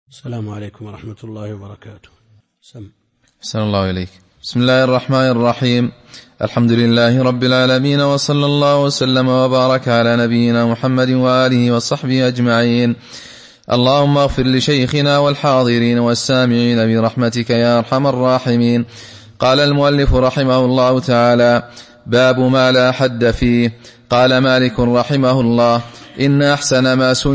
السلام عليكم ورحمة الله وبركاته. أحسن الله إليك. بسم الله الرحمن الرحيم. الحمد لله رب العالمين، وصلى الله وسلم وبارك على نبينا محمد وآله وصحبه أجمعين. اللهم اغفر لشيخنا والحاضرين والسامعين برحمتك يا أرحم الراحمين. قال المؤلف رحمه الله تعالى: باب ما لا حد فيه. قال مالك رحمه الله: إن أحسن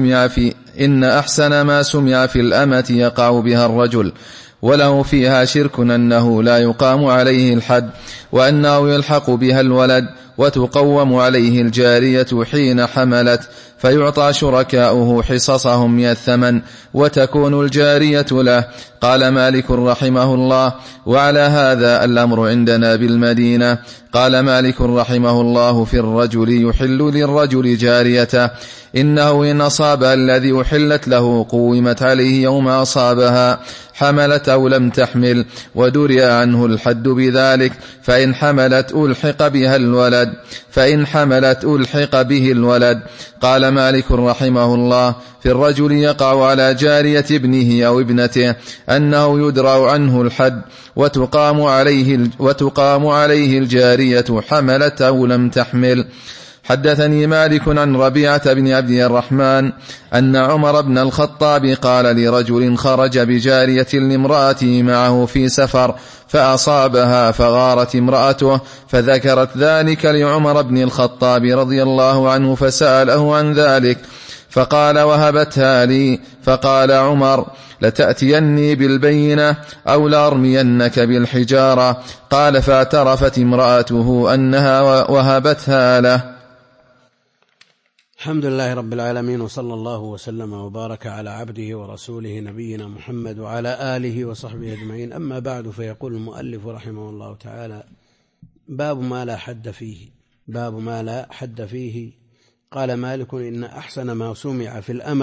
ما سمع في الأمة يقع بها الرجل، وله فيها شرك أنه لا يقام عليه الحد، وأنه يلحق بها الولد، وتقوم عليه الجارية حين حملت، فيعطى شركاؤه حصصهم من الثمن، وتكون الجارية له. قال مالك رحمه الله: وعلى هذا الأمر عندنا بالمدينة. قال مالك رحمه الله: في الرجل يحل للرجل جاريته، إنه إن أصابها الذي أحلت له قومت عليه يوم أصابها، حملت أو لم تحمل، ودري عنه الحد بذلك، فإن حملت ألحق به الولد. قال مالك رحمه الله: في الرجل يقع على جارية ابنه أو ابنته أنه يدرع عنه الحد، وتقام عليه الجارية حملت أو لم تحمل. حدثني مالك عن ربيعة بن عبد الرحمن أن عمر بن الخطاب قال لرجل خرج بجارية لامرأته معه في سفر فأصابها، فغارت امرأته، فذكرت ذلك لعمر بن الخطاب رضي الله عنه، فسأله عن ذلك فقال: وهبتها لي. فقال عمر: لتأتيني بالبينة أو لأرمينك بالحجارة. قال: فاعترفت امرأته أنها وهبتها له. الحمد لله رب العالمين، وصلى الله وسلم وبارك على عبده ورسوله نبينا محمد وعلى آله وصحبه أجمعين. أما بعد، فيقول المؤلف رحمه الله تعالى: باب ما لا حد فيه. باب ما لا حد فيه. قال مالك: إن أحسن ما سمع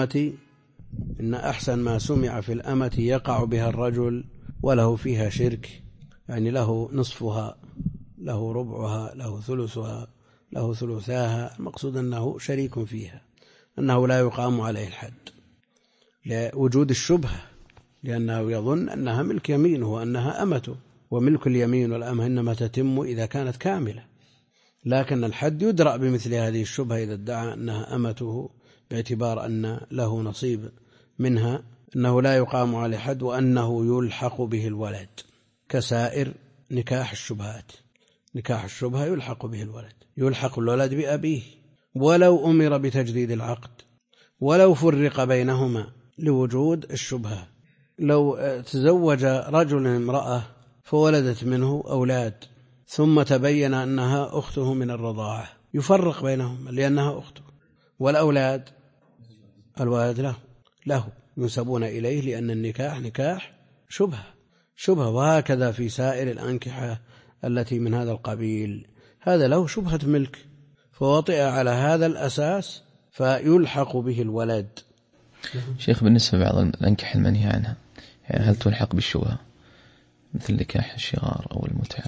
في الأمة يقع بها الرجل، وله فيها شرك، يعني له نصفها، له ربعها، له ثلثها، له ثلثاها. المقصود أنه شريك فيها، أنه لا يقام عليه الحد لوجود الشبهة، لأنه يظن أنها ملك يمينه وأنها أمته، وملك اليمين والأمة إنما تتم إذا كانت كاملة. لكن الحد يدرأ بمثل هذه الشبهة إذا ادعى أنها أمته، باعتبار أن له نصيب منها، أنه لا يقام عليه حد، وأنه يلحق به الولد، كسائر نكاح الشبهات. نكاح الشبهة يلحق به الولد، يلحق الولد بأبيه، ولو أمر بتجديد العقد، ولو فرق بينهما لوجود الشبهة. لو تزوج رجل امرأة فولدت منه أولاد، ثم تبين أنها أخته من الرضاعة، يفرق بينهم لأنها أخته، والأولاد الولد له ينسبون إليه، لأن النكاح نكاح شبهة. وهكذا في سائر الأنكحة التي من هذا القبيل، هذا له شبهة ملك، فوطئ على هذا الأساس فيلحق به الولد. شيخ، بالنسبة لبعض الأنكحة المنهي عنها، يعني هل تلحق بالشبهة مثل نكاح الشغار أو المتعة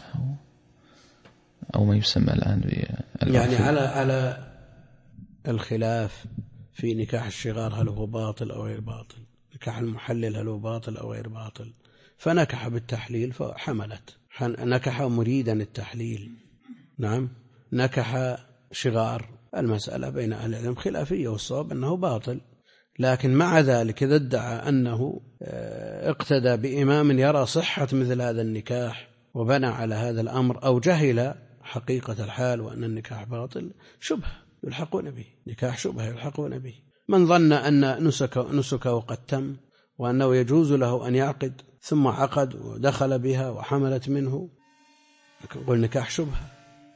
أو ما يسمى الآن يعني على الخلاف في نكاح الشغار، هل هو باطل أو غير باطل؟ نكاح المحلل هل هو باطل أو غير باطل؟ فنكح بالتحليل فحملت، نكح مريدا التحليل، نعم، نكح شغار. المسألة بين أهل العلم خلافية، والصواب أنه باطل. لكن مع ذلك إذا ادعى أنه اقتدى بإمام يرى صحة مثل هذا النكاح وبنى على هذا الأمر، أو جهل حقيقة الحال وأن النكاح باطل، شبهة يلحقون به، نكاح شبهة يلحقون به. من ظن أن نسكه قد تم، وأنه يجوز له أن يعقد، ثم عقد ودخل بها وحملت منه، يقول نكاح شبهة،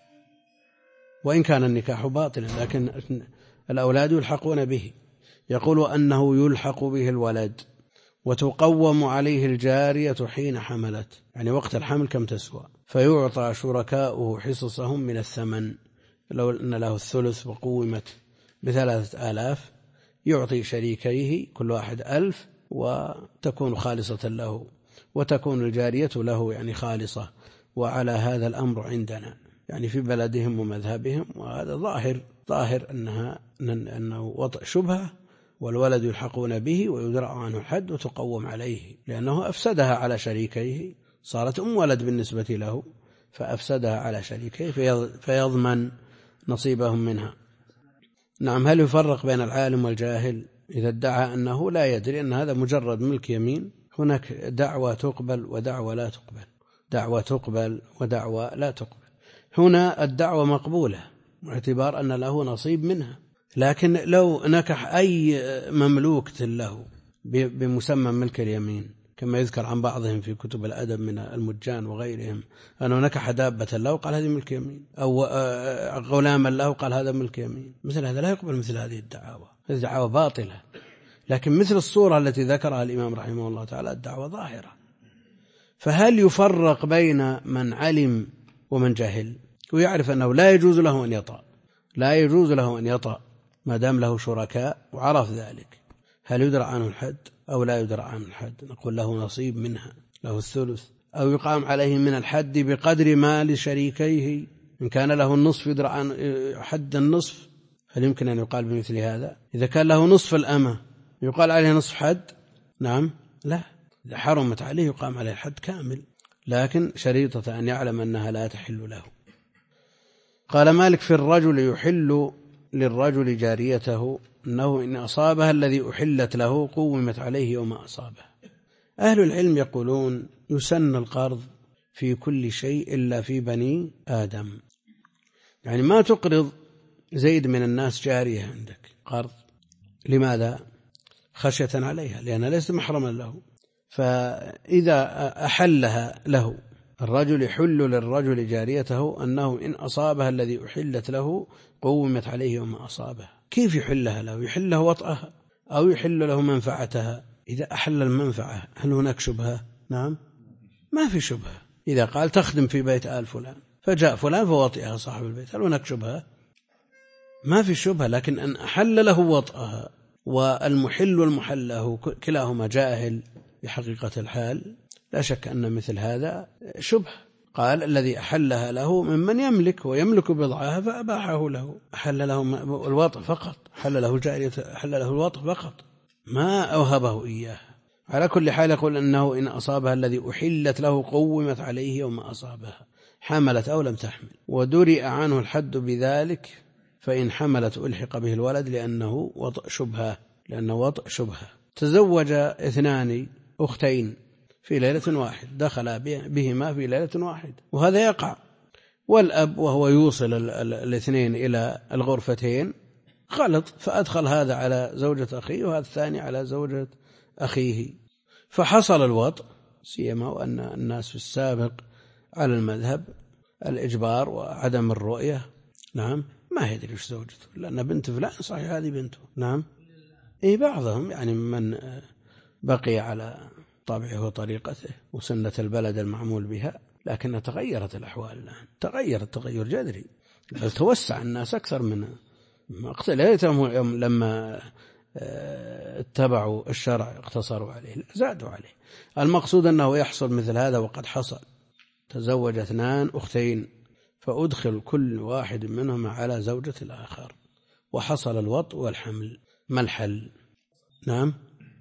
وإن كان النكاح باطلا، لكن الأولاد يلحقون به. يقول أنه يلحق به الولد، وتقوم عليه الجارية حين حملت، يعني وقت الحمل كم تسوى، فيعطى شركاؤه حصصهم من الثمن. لو أن له الثلث وقومت ب3,000، يعطي شريكيه كل واحد 1,000، وتكون خالصة له، وتكون الجارية له يعني خالصة. وعلى هذا الأمر عندنا، يعني في بلدهم ومذهبهم، وهذا ظاهر أنه وطئ شبهة، والولد يلحقون به ويدرع عنه الحد وتقوم عليه، لأنه أفسدها على شريكيه، صارت ولد بالنسبة له فأفسدها على شريكيه فيضمن نصيبهم منها. نعم. هل يفرق بين العالم والجاهل إذا ادعى أنه لا يدري أن هذا مجرد ملك يمين؟ هناك دعوة تقبل ودعوة لا تقبل، دعوة تقبل ودعوة لا تقبل. هنا الدعوة مقبولة باعتبار أن له نصيب منها، لكن لو نكح أي مملوك له بمسمى ملك اليمين كما يذكر عن بعضهم في كتب الأدب من المجان وغيرهم أنه نكح دابة له قال هذه ملك يمين، أو غلاما له قال هذا ملك يمين، مثل هذا لا يقبل مثل هذه الدعاوى، هذه دعاوى باطلة. لكن مثل الصورة التي ذكرها الإمام رحمه الله تعالى الدعوة ظاهرة. فهل يفرق بين من علم ومن جهل ويعرف أنه لا يجوز له أن يطأ، لا يجوز له أن يطأ ما دام له شركاء وعرف ذلك، هل يدرع عنه الحد أو لا يدرع عنه الحد؟ نقول له نصيب منها، له الثلث، أو يقام عليه من الحد بقدر ما لشريكيه، إن كان له النصف يدرع عن حد النصف. هل يمكن أن يقال بمثل هذا؟ إذا كان له نصف الأمة يقال عليه نصف حد؟ نعم، لا، إذا حرمت عليه يقام عليه الحد كامل، لكن شريطة أن يعلم أنها لا تحل له. قال مالك في الرجل يحل للرجل جاريته أنه إن أصابها الذي أحلت له قومت عليه يوم أصابه. أهل العلم يقولون يسن القرض في كل شيء إلا في بني آدم، يعني ما تقرض زيد من الناس جارية عندك قرض، لماذا؟ خشية عليها لأنها ليست محرما له، فإذا أحلها له الرجل يحل للرجل جاريته أنه إن أصابها الذي أحلت له قومت عليه يوم أصابه. كيف يحلها له؟ يحل له وطئها أو يحل له منفعتها. إذا أحل المنفعة هل هناك شبهة؟ نعم، ما في شبهة. إذا قال تخدم في بيت آل فلان فجاء فلان فوطئها صاحب البيت، هل هناك شبهة؟ ما في شبهة. لكن أن أحل له وطئها والمحل والمحل له كلاهما جاهل بحقيقة الحال، لا شك أن مثل هذا شبه. قال الذي أحلها له ممن يملك ويملك بضعها فأباحه له، أحل له الوطء فقط، أحل له الجارية، أحل له الوطء فقط، ما أوهبه إياه. على كل حال يقول أنه إن أصابها الذي أحلت له قومت عليه يوم أصابها، حملت أو لم تحمل، ودرئ عنه الحد بذلك، فإن حملت ألحق به الولد لأنه وطء شبهة، لأنه وطء شبهة. تزوج اثنان أختين في ليلة واحد، دخل بهما في ليلة واحد، وهذا يقع، والأب وهو يوصل الاثنين إلى الغرفتين غلط، فأدخل هذا على زوجة أخيه وهذا الثاني على زوجة أخيه، فحصل الوطء، سيما وأن الناس في السابق على المذهب الإجبار وعدم الرؤية. نعم، ما يدري وش زوجته، لأن بنت فلان صحيح هذه بنته. نعم، إيه بعضهم يعني من بقي على طبعه وطريقته وسنة البلد المعمول بها، لكن تغيرت الأحوال الآن، تغيرت تغير جذري، بل توسع الناس أكثر من مقتلهم لما اتبعوا الشرع اقتصروا عليه، زادوا عليه. المقصود أنه يحصل مثل هذا، وقد حصل. تزوج اثنان أختين فأدخل كل واحد منهما على زوجة الآخر وحصل الوطء والحمل، ما الحل؟ نعم،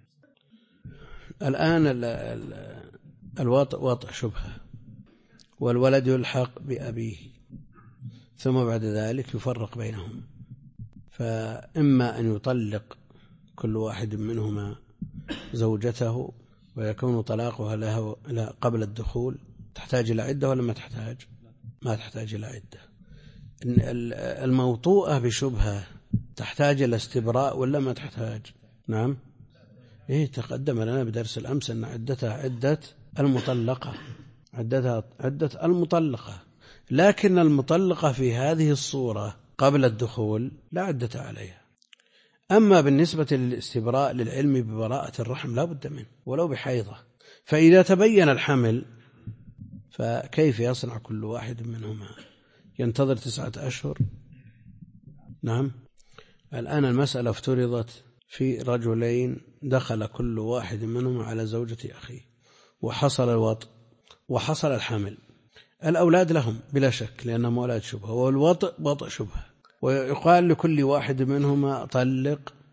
الآن الوطء وطء شبهة، والولد يلحق بأبيه، ثم بعد ذلك يفرق بينهم، فإما أن يطلق كل واحد منهما زوجته ويكون طلاقها له قبل الدخول. تحتاج إلى عدة ولا ما تحتاج؟ ما تحتاج إلى عدة. الموطوءة بشبهة تحتاج إلى استبراء ولا ما تحتاج؟ نعم، إيه، تقدم لنا بدرس الأمس أن عدتها عدة المطلقة، عدتها عدة المطلقة، لكن المطلقة في هذه الصورة قبل الدخول لا عدة عليها. أما بالنسبة للاستبراء للعلم ببراءة الرحم لا بد منه ولو بحيضة، فإذا تبين الحمل فكيف يصنع كل واحد منهما؟ ينتظر 9 أشهر؟ نعم، الآن المسألة افترضت في رجلين دخل كل واحد منهما على زوجة أخيه وحصل الوطء وحصل الحمل، الأولاد لهم بلا شك لأنهم أولاد شبهة، والوطء وطء شبهة، ويقال لكل واحد منهما طلق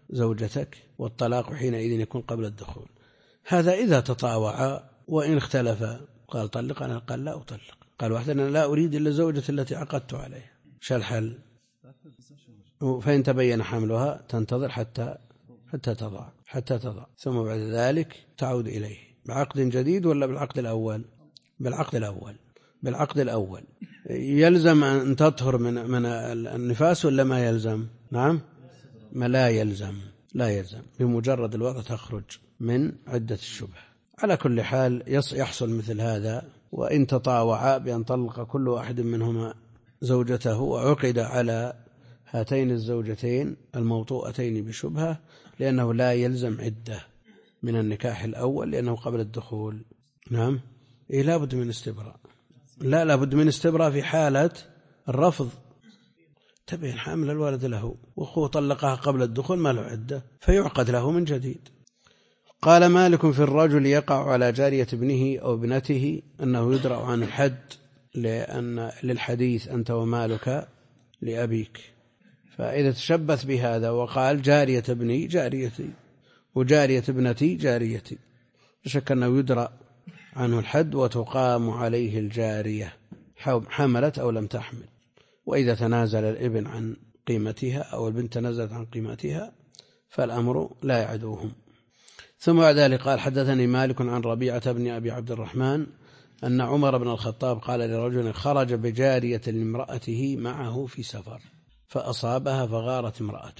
زوجتك، والطلاق حينئذ يكون قبل الدخول. هذا إذا تطاوعا، وإن اختلفا قال طلق، أنا قال لا أطلق، قال واحد أنا لا أريد إلا زوجتي التي عقدت عليها، شو الحل؟ فإن تبين حملها تنتظر حتى تضع ثم بعد ذلك تعود إليه بعقد جديد ولا بالعقد الأول؟ بالعقد الأول. يلزم أن تطهر من النفاس ولا ما يلزم؟ نعم، ما لا يلزم بمجرد الوضع تخرج من عدة الشبهة. على كل حال يحصل مثل هذا، وإن تطاوعا بأن طلق كل واحد منهما زوجته وعقد على هاتين الزوجتين الموطوءتين بشبهة، لأنه لا يلزم عدة من النكاح الأول لأنه قبل الدخول. نعم، لا بد من استبراء، لا بد من استبراء في حالة الرفض. تبين حامل الولد له وأخوه طلقها قبل الدخول ما له عدة، فيعقد له من جديد. قال مالك في الرجل يقع على جارية ابنه أو ابنته أنه يدرأ عن الحد، لأن للحديث أنت ومالك لأبيك، فإذا تشبث بهذا وقال جارية ابني جاريتي وجارية ابنتي جاريتي، شك أنه يدرأ عنه الحد وتقام عليه الجارية حملت أو لم تحمل. وإذا تنازل الابن عن قيمتها أو البنت تنازلت عن قيمتها فالأمر لا يعدوهم. ثم بعد ذلك قال حدثني مالك عن ربيعة بن أبي عبد الرحمن أن عمر بن الخطاب قال لرجل خرج بجارية لامرأته معه في سفر فأصابها فغارت امرأته.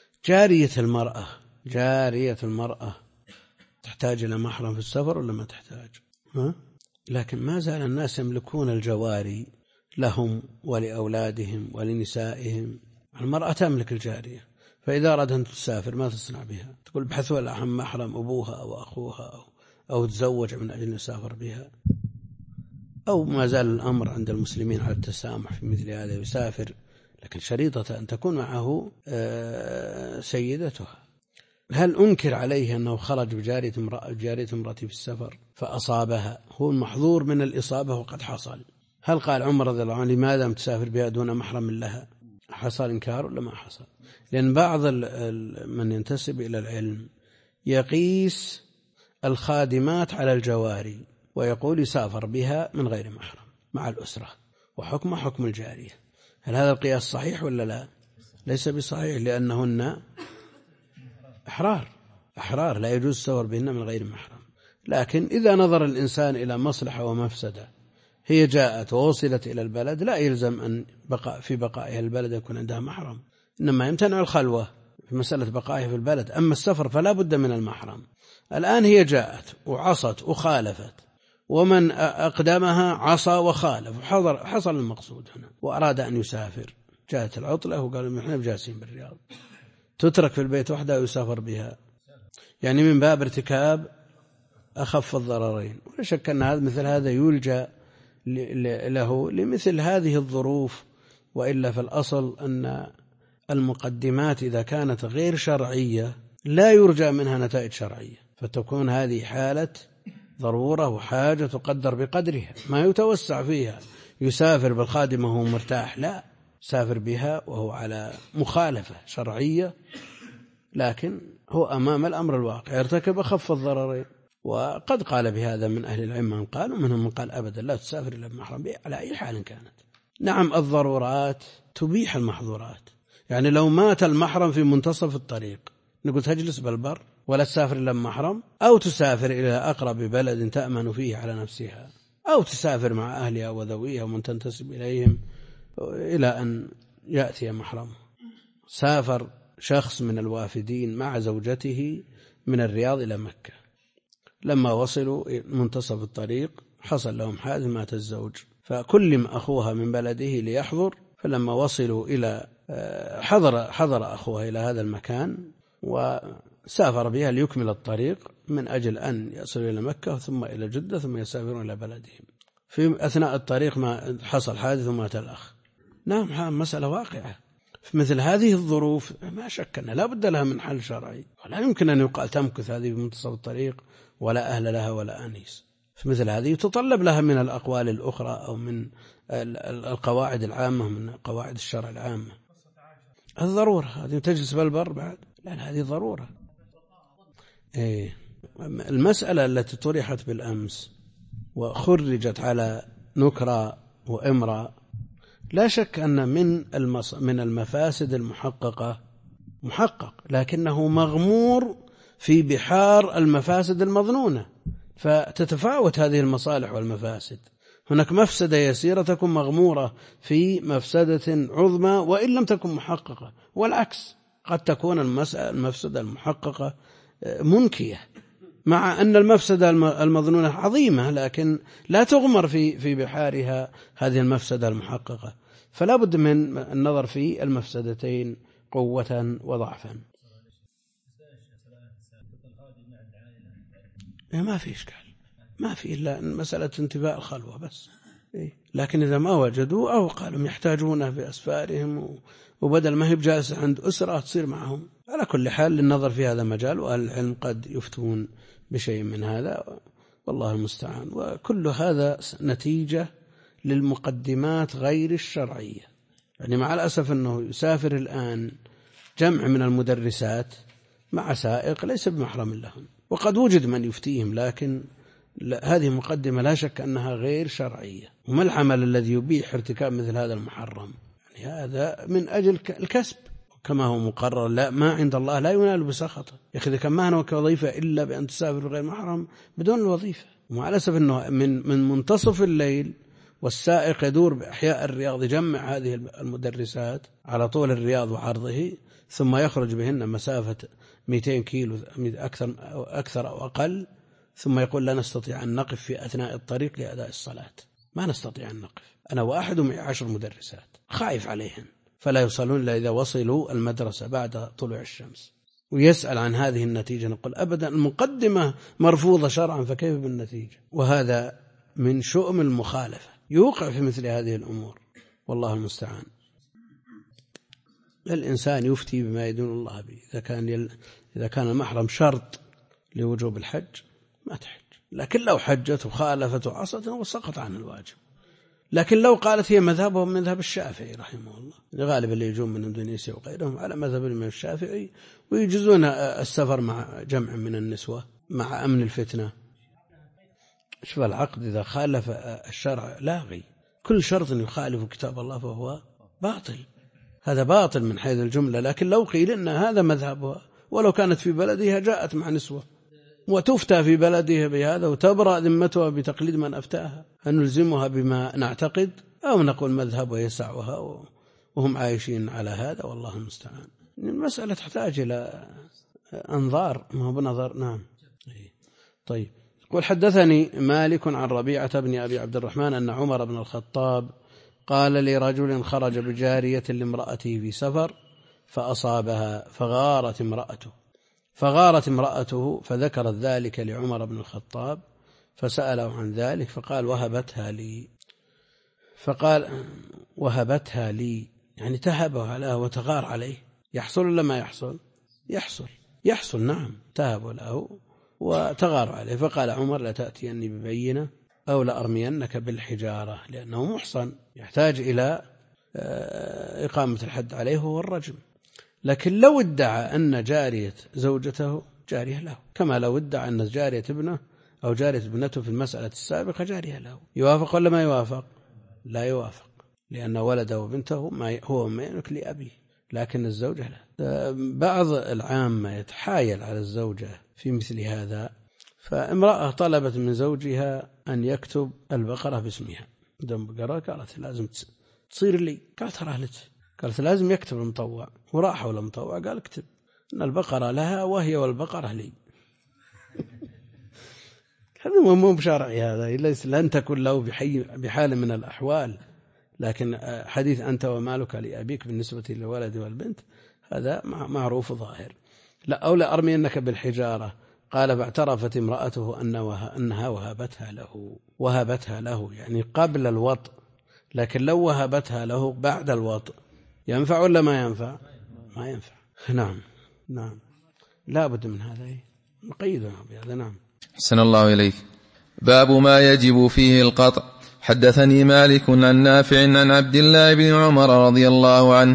جارية المرأة تحتاج إلى محرم في السفر ولا ما تحتاج؟ لكن ما زال الناس يملكون الجواري لهم ولأولادهم ولنسائهم. المرأة تملك الجارية، فإذا أراد أن تسافر ما تصنع بها؟ تقول بحثوا عن محرم أبوها أو أخوها أو تزوج من أجل يسافر بها. أو ما زال الأمر عند المسلمين على التسامح في مثل هذا، يسافر لكن شريطة أن تكون معه سيدتها. هل أنكر عليه أنه خرج بجارية امرأتي في السفر فأصابها؟ هو المحظور من الإصابة وقد حصل. هل قال عمر رضي الله عنه لماذا لم تسافر بها دون محرم لها؟ حصل إنكار ولا ما حصل؟ لأن بعض من ينتسب إلى العلم يقيس الخادمات على الجواري ويقول يسافر بها من غير محرم مع الأسرة وحكم حكم الجارية. هل هذا القياس صحيح ولا لا؟ ليس بصحيح، لأنهن أحرار لا يجوز السفر بهن من غير محرم. لكن إذا نظر الإنسان إلى مصلحة ومفسدة، هي جاءت ووصلت إلى البلد، لا يلزم أن في بقائها البلد يكون عندها محرم، إنما يمتنع الخلوة في مسألة بقائها في البلد. أما السفر فلا بد من المحرم. الآن هي جاءت وعصت وخالفت، ومن أقدمها عصى وخالف، حصل المقصود هنا وأراد أن يسافر. جاءت العطلة وقالوا نحن جالسين بالرياض، تترك في البيت وحدها ويسافر بها، يعني من باب ارتكاب أخف الضررين. ولا شك أن مثل هذا يلجأ له لمثل هذه الظروف. وإلا في الأصل أن المقدمات إذا كانت غير شرعية لا يرجى منها نتائج شرعية، فتكون هذه حالة ضرورة وحاجة تقدر بقدرها، ما يتوسع فيها. يسافر بالخادمة وهو مرتاح، لا، سافر بها وهو على مخالفة شرعية، لكن هو أمام الأمر الواقع يرتكب أخف الضررين. وقد قال بهذا من أهل العلم من قال، ومنهم من قال أبدا لا تسافر إلا بمحرم على أي حال كانت. نعم، الضرورات تبيح المحظورات. يعني لو مات المحرم في منتصف الطريق نقول تجلس بالبر ولا تسافر إلا بمحرم، أو تسافر إلى أقرب بلد تأمن فيه على نفسها، أو تسافر مع أهلها وذويها ومن تنتسب إليهم إلى أن يأتي محرمه. سافر شخص من الوافدين مع زوجته من الرياض إلى مكة، لما وصلوا منتصف الطريق حصل لهم حادث، مات الزوج، فكلم أخوها من بلده ليحضر. فلما وصلوا إلى حضر أخوها إلى هذا المكان وسافر بها ليكمل الطريق من أجل أن يصلوا إلى مكة ثم إلى جدة ثم يسافرون إلى بلدهم. في أثناء الطريق ما حصل حادث ومات الأخ. نعم، مسألة واقعة. في مثل هذه الظروف ما شك أن لا بد لها من حل شرعي، ولا يمكن أن يقال تمكث هذه في منتصف الطريق ولا أهل لها ولا أنيس. في مثل هذه يتطلب لها من الأقوال الأخرى أو من القواعد العامة، من قواعد الشرع العامة. الضرورة هذه تجلس بالبر بعد لأن هذه ضرورة. المسألة التي طرحت بالأمس وخرجت على نكرة وإمرة لا شك أن من المفاسد المحققة محقق، لكنه مغمور في بحار المفاسد المظنونة، فتتفاوت هذه المصالح والمفاسد. هناك مفسدة يسيرة تكون مغمورة في مفسدة عظمى وإن لم تكن محققة، والعكس قد تكون المفسدة المحققة منكية، مع أن المفسدة المظنونة عظيمة لكن لا تغمر في بحارها هذه المفسدة المحققة. فلا بد من النظر في المفسدتين قوة وضعفا. ما في إشكال، ما في إلا مسألة انتفاء الخلوة بس. لكن إذا ما وجدوا أو قالوا يحتاجونه في أسفارهم وبدل ما هي بجالسة عند أسرة تصير معهم. على كل حال للنظر في هذا مجال، وأهل العلم قد يفتون بشيء من هذا والله المستعان. وكل هذا نتيجة للمقدمات غير الشرعية. يعني مع الأسف أنه يسافر الآن جمع من المدرسات مع سائق ليس بمحرم لهم، وقد وجد من يفتيهم، لكن هذه مقدمة لا شك أنها غير شرعية. وما العمل الذي يبيح ارتكاب مثل هذا المحرم؟ يعني هذا من أجل الكسب كما هو مقرر، لا ما عند الله لا ينال بسخطه. يا أخي إذا كان ما هناك وظيفة إلا بأن تسافر غير محرم بدون الوظيفة. ومع الأسف أنه من منتصف الليل والسائق يدور بأحياء الرياض يجمع هذه المدرسات على طول الرياض وعرضه، ثم يخرج بهن مسافة 200 كيلو أكثر أو أقل، ثم يقول لا نستطيع أن نقف في أثناء الطريق لأداء الصلاة. ما نستطيع أن نقف، أنا واحد ومعي 10 مدرسات، خايف عليهن فلا يوصلون إلا إذا وصلوا المدرسة بعد طلوع الشمس. ويسأل عن هذه النتيجة، نقول أبدا المقدمة مرفوضة شرعا، فكيف بالنتيجة؟ وهذا من شؤم المخالفة، يوقع في مثل هذه الأمور والله المستعان. الإنسان يفتي بما يدين الله به. إذا كان المحرم شرط لوجوب الحج ما تحج، لكن لو حجت وخالفت وعصت وسقط عن الواجب. لكن لو قالت هي مذهبهم مذهب الشافعي رحمه الله، غالبا اللي يجون من اندونيسيا وغيرهم على مذهب الإمام الشافعي، ويجوزون السفر مع جمع من النسوة مع أمن الفتنة. شوف العقد إذا خالف الشرع لاغي، كل شرط يخالف كتاب الله فهو باطل. هذا باطل من حيث الجملة، لكن لو قيل إن هذا مذهبها ولو كانت في بلدها جاءت مع نسوة وتفتى في بلدها بهذا وتبرأ ذمتها بتقليد من أفتاها، أن نلزمها بما نعتقد أو نقول مذهب يسعها وهم عايشين على هذا والله المستعان. المسألة تحتاج إلى أنظار، ما هو بنظر. نعم. طيب. يقول حدثني مالك عن ربيعة بن أبي عبد الرحمن أن عمر بن الخطاب قال لرجل خرج بجارية لامرأته في سفر فأصابها فغارت امرأته فذكرت ذلك لعمر بن الخطاب فسأله عن ذلك فقال وهبتها لي يعني تهبها له وتغار عليه. يحصل ولا ما يحصل؟ يحصل نعم، تهب له وتغار عليه. فقال عمر لا تأتيني ببينة أو لأرمينك بالحجارة، لأنه محصن يحتاج إلى إقامة الحد عليه هو الرجم. لكن لو ادعى أن جارية زوجته جارية له، كما لو ادعى أن جارية ابنه أو جارية ابنته في المسألة السابقة جارية له، يوافق ولا ما يوافق؟ لا يوافق، لأن ولده وبنته هو ما يملك لأبيه، لكن الزوجة لا. بعض العامة يتحايل على الزوجة في مثل هذا، فامرأة طلبت من زوجها أن يكتب البقرة باسمها دم بقرة، قالت لازم تصير لي، قالت لازم يكتب المطوع، وراح ولا مطوع قال اكتب أن البقرة لها وهي والبقرة لي. هذا مو بشرعي، هذا ليس لن تكن له بحال من الأحوال. لكن حديث أنت ومالك لأبيك بالنسبة للولد والبنت هذا معروف ظاهر. لا أو لأرمينك بالحجارة، قال فاعترفت امرأته أنها وهبتها له يعني قبل الوطء، لكن لو وهبتها له بعد الوطء ينفع ولا ما ينفع؟ ما ينفع. نعم لا بد من هذا، نقيدها بهذا. نعم. حسن الله إليك. باب ما يجب فيه القطع. حدثني مالك عن نافع عن عبد الله بن عمر رضي الله عنه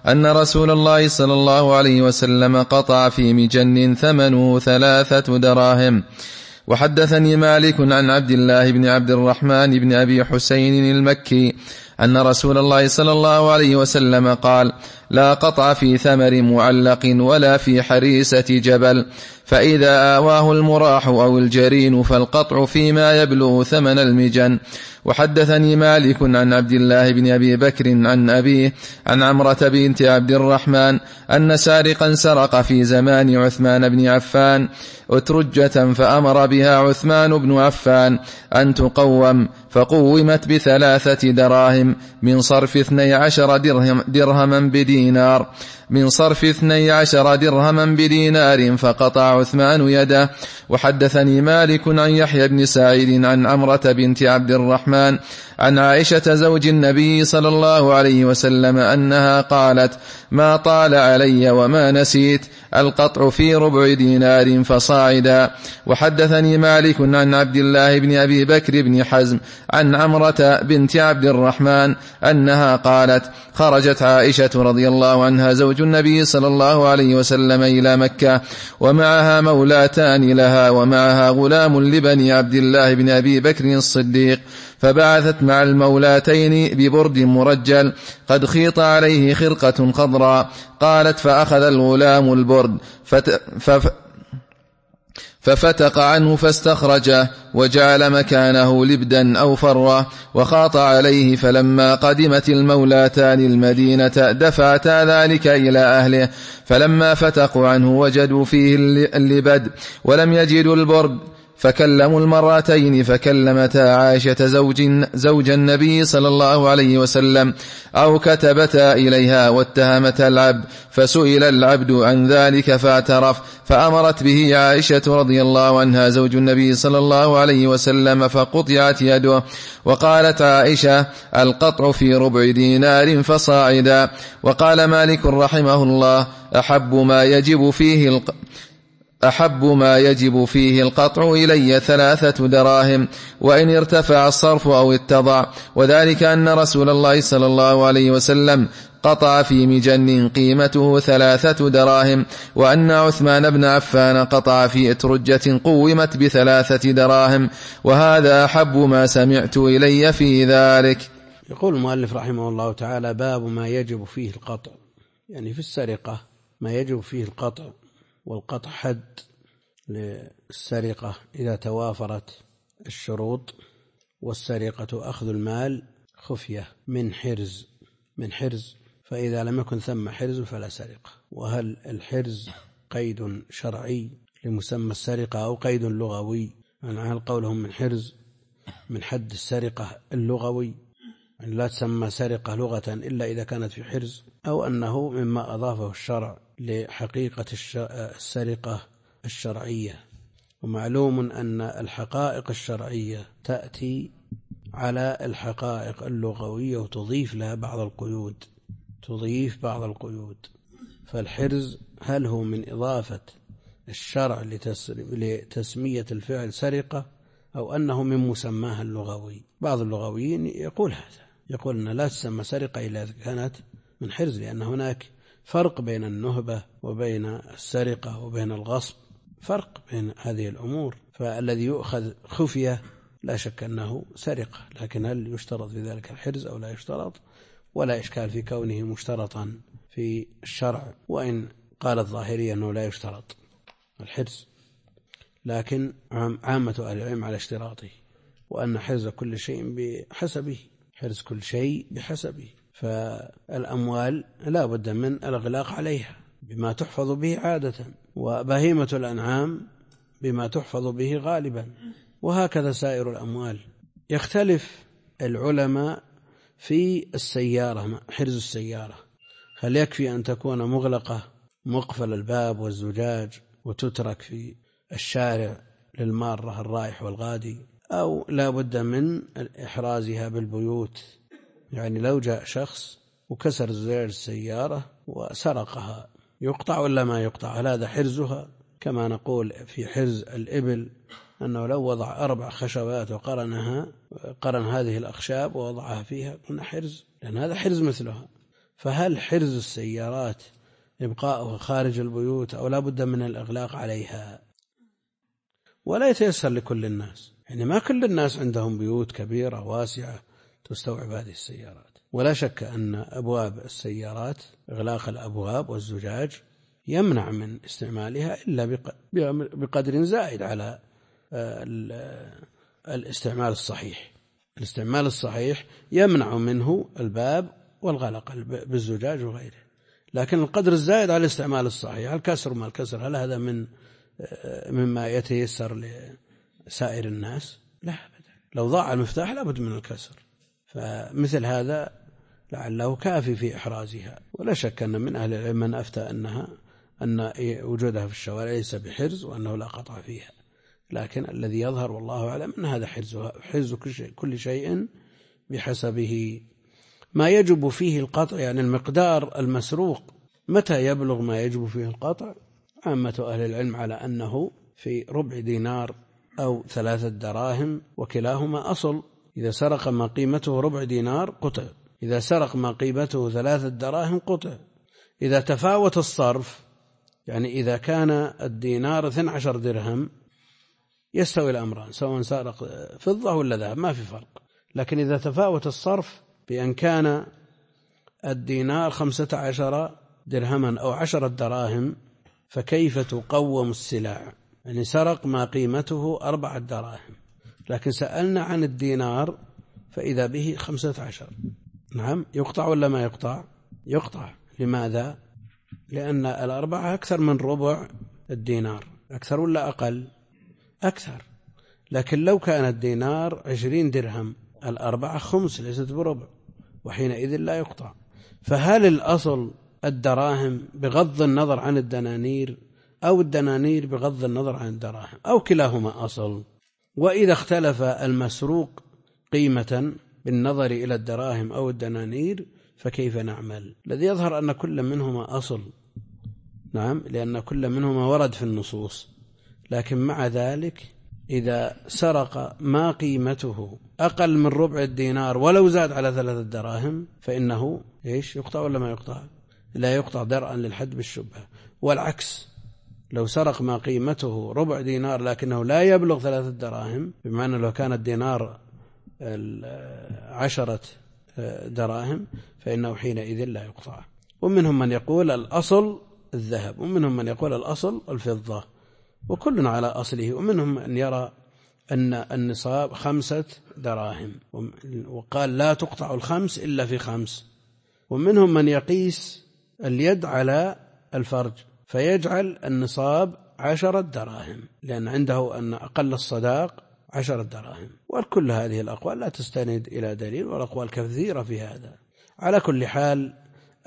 أن رسول الله صلى الله عليه وسلم قطع في مجن ثمنه 3 دراهم. وحدثني مالك عن عبد الله بن عبد الرحمن بن أبي حسين المكي أن رسول الله صلى الله عليه وسلم قال: لا قطع في ثمر معلق ولا في حريسة جبل، فإذا آواه المراح أو الجرين فالقطع فيما يبلغ ثمن المجن. وحدثني مالك عن عبد الله بن أبي بكر عن أبيه عن عمرة بنت عبد الرحمن أن سارقا سرق في زمان عثمان بن عفان أترجة، فأمر بها عثمان بن عفان أن تقوم، فقومت ب3 دراهم من صرف 12 درهما بدينار، من صرف 12 درهما بدينار، فقطع عثمان يده. وحدثني مالك عن يحيى بن سعيد عن عمرة بنت عبد الرحمن عن عائشة زوج النبي صلى الله عليه وسلم أنها قالت: ما طال علي وما نسيت، القطع في ربع دينار فصاعدا. وحدثني مالك عن عبد الله بن أبي بكر بن حزم عن عمرة بنت عبد الرحمن أنها قالت: خرجت عائشة رضي الله عنها زوج النبي صلى الله عليه وسلم إلى مكة، ومعها مولاتان لها ومعها غلام لبني عبد الله بن أبي بكر الصديق، فبعثت مع المولاتين ببرد مرجل قد خيط عليه خرقة خضراء. قالت: فأخذ الغلام البرد ففتق عنه فاستخرجه وجعل مكانه لبدا أو فروة وخاط عليه، فلما قدمت المولاتان المدينة دفعتا ذلك إلى أهله، فلما فتقوا عنه وجدوا فيه اللبد ولم يجدوا البرد، فكلموا المرتين، فكلمتا عائشة زوج النبي صلى الله عليه وسلم أو كتبتا إليها واتهمتا العبد، فسئل العبد عن ذلك فاعترف، فأمرت به عائشة رضي الله عنها زوج النبي صلى الله عليه وسلم فقطعت يده. وقالت عائشة: القطع في ربع دينار فصاعدا. وقال مالك رحمه الله: أحب ما يجب فيه القطع إلي 3 دراهم، وإن ارتفع الصرف أو اتضع، وذلك أن رسول الله صلى الله عليه وسلم قطع في مجن قيمته 3 دراهم، وأن عثمان بن عفان قطع في أترجة قومت ب3 دراهم، وهذا أحب ما سمعت إلي في ذلك. يقول المؤلف رحمه الله تعالى: باب ما يجب فيه القطع، يعني في السرقة ما يجب فيه القطع، والقطع حد للسرقة إذا توافرت الشروط، والسرقة أخذ المال خفية من حرز، فإذا لم يكن ثم حرز فلا سرقة. وهل الحرز قيد شرعي لمسمى السرقة أو قيد لغوي؟ يعني هل قولهم من حرز من حد السرقة اللغوي، يعني لا تسمى سرقة لغة إلا إذا كانت في حرز، أو أنه مما أضافه الشرع لحقيقة السرقة الشرعية؟ ومعلوم أن الحقائق الشرعية تأتي على الحقائق اللغوية وتضيف لها بعض القيود. فالحرز هل هو من إضافة الشرع لتسمية الفعل سرقة، أو أنه من مسماها اللغوي؟ بعض اللغويين يقول هذا، يقول أن لا تسمى سرقة إلا إذا كانت من حرز، لأن هناك فرق بين النهبة وبين السرقة وبين الغصب، فرق بين هذه الأمور. فالذي يؤخذ خفية لا شك أنه سرقة، لكن هل يشترط في ذلك الحرز أو لا يشترط؟ ولا إشكال في كونه مشترطا في الشرع، وإن قال الظاهري أنه لا يشترط الحرز، لكن عامة أهل العلم على اشتراطه، وأن حرز كل شيء بحسبه. فالأموال لا بد من الإغلاق عليها بما تحفظ به عادة، وبهيمة الأنعام بما تحفظ به غالبا، وهكذا سائر الأموال. يختلف العلماء في السيارة، حرز السيارة، هل يكفي أن تكون مغلقة مقفل الباب والزجاج وتترك في الشارع للمارة الرائح والغادي، أو لا بد من إحرازها بالبيوت؟ يعني لو جاء شخص وكسر زجاج السيارة وسرقها، يقطع ولا ما يقطع؟ هل هذا حرزها؟ كما نقول في حرز الإبل أنه لو وضع 4 خشبات وقرن هذه الأخشاب ووضعها فيها كنا حرز، لأن هذا حرز مثلها. فهل حرز السيارات إبقاؤها خارج البيوت أو لا بد من الإغلاق عليها؟ ولا يتيسر لكل الناس، يعني ما كل الناس عندهم بيوت كبيرة واسعة تستوعب هذه السيارات. ولا شك أن أبواب السيارات إغلاق الأبواب والزجاج يمنع من استعمالها إلا بقدر زائد على الاستعمال الصحيح. الاستعمال الصحيح يمنع منه الباب والغلق بالزجاج وغيره، لكن القدر الزائد على الاستعمال الصحيح، الكسر ما الكسر، هل هذا مما يتيسر لسائر الناس؟ لا أبدا. لو ضاع المفتاح لابد من الكسر، فمثل هذا لعله كافي في إحرازها. ولا شك أن من أهل العلم من أفتى أن وجودها في الشوارع ليس بحرز وأنه لا قطع فيها، لكن الذي يظهر والله أعلم أن هذا حرز كل شيء بحسبه. ما يجب فيه القطع، يعني المقدار المسروق متى يبلغ ما يجب فيه القطع؟ عامة أهل العلم على أنه في ربع دينار أو 3 دراهم، وكلاهما أصل. إذا سرق ما قيمته ربع دينار قطع، إذا سرق ما قيمته 3 دراهم قطع. إذا تفاوت الصرف، يعني إذا كان الدينار 12 درهم يستوي الأمران، سواء سرق فضة ولا ذهب ما في فرق. لكن إذا تفاوت الصرف بأن كان الدينار 15 درهما أو 10 دراهم، فكيف تقوم السلع؟ يعني سرق ما قيمته 4 دراهم، لكن سألنا عن الدينار فإذا به 15. نعم، يقطع ولا ما يقطع؟ يقطع. لماذا؟ لأن 4 أكثر من ربع الدينار. أكثر ولا أقل؟ أكثر. لكن لو كان الدينار 20 درهم، 4 خمس ليست بربع، وحينئذ لا يقطع. فهل الأصل الدراهم بغض النظر عن الدنانير، أو الدنانير بغض النظر عن الدراهم، أو كلاهما أصل؟ وإذا اختلف المسروق قيمة بالنظر إلى الدراهم أو الدنانير فكيف نعمل؟ الذي يظهر أن كل منهما أصل. نعم، لأن كل منهما ورد في النصوص. لكن مع ذلك إذا سرق ما قيمته أقل من ربع الدينار ولو زاد على 3 دراهم فإنه يقطع ولا ما يقطع؟ لا يقطع درءا للحد بالشبهة. والعكس، لو سرق ما قيمته ربع دينار لكنه لا يبلغ 3 دراهم، بمعنى لو كان الدينار 10 دراهم فإنه حينئذ لا يقطع. ومنهم من يقول الأصل الذهب، ومنهم من يقول الأصل الفضة، وكل على أصله. ومنهم من يرى أن النصاب 5 دراهم وقال لا تقطع 5 إلا في 5. ومنهم من يقيس اليد على الفرج فيجعل النصاب 10 دراهم، لأن عنده أن أقل الصداق 10 دراهم. وكل هذه الأقوال لا تستند إلى دليل، والأقوال كثيرة في هذا. على كل حال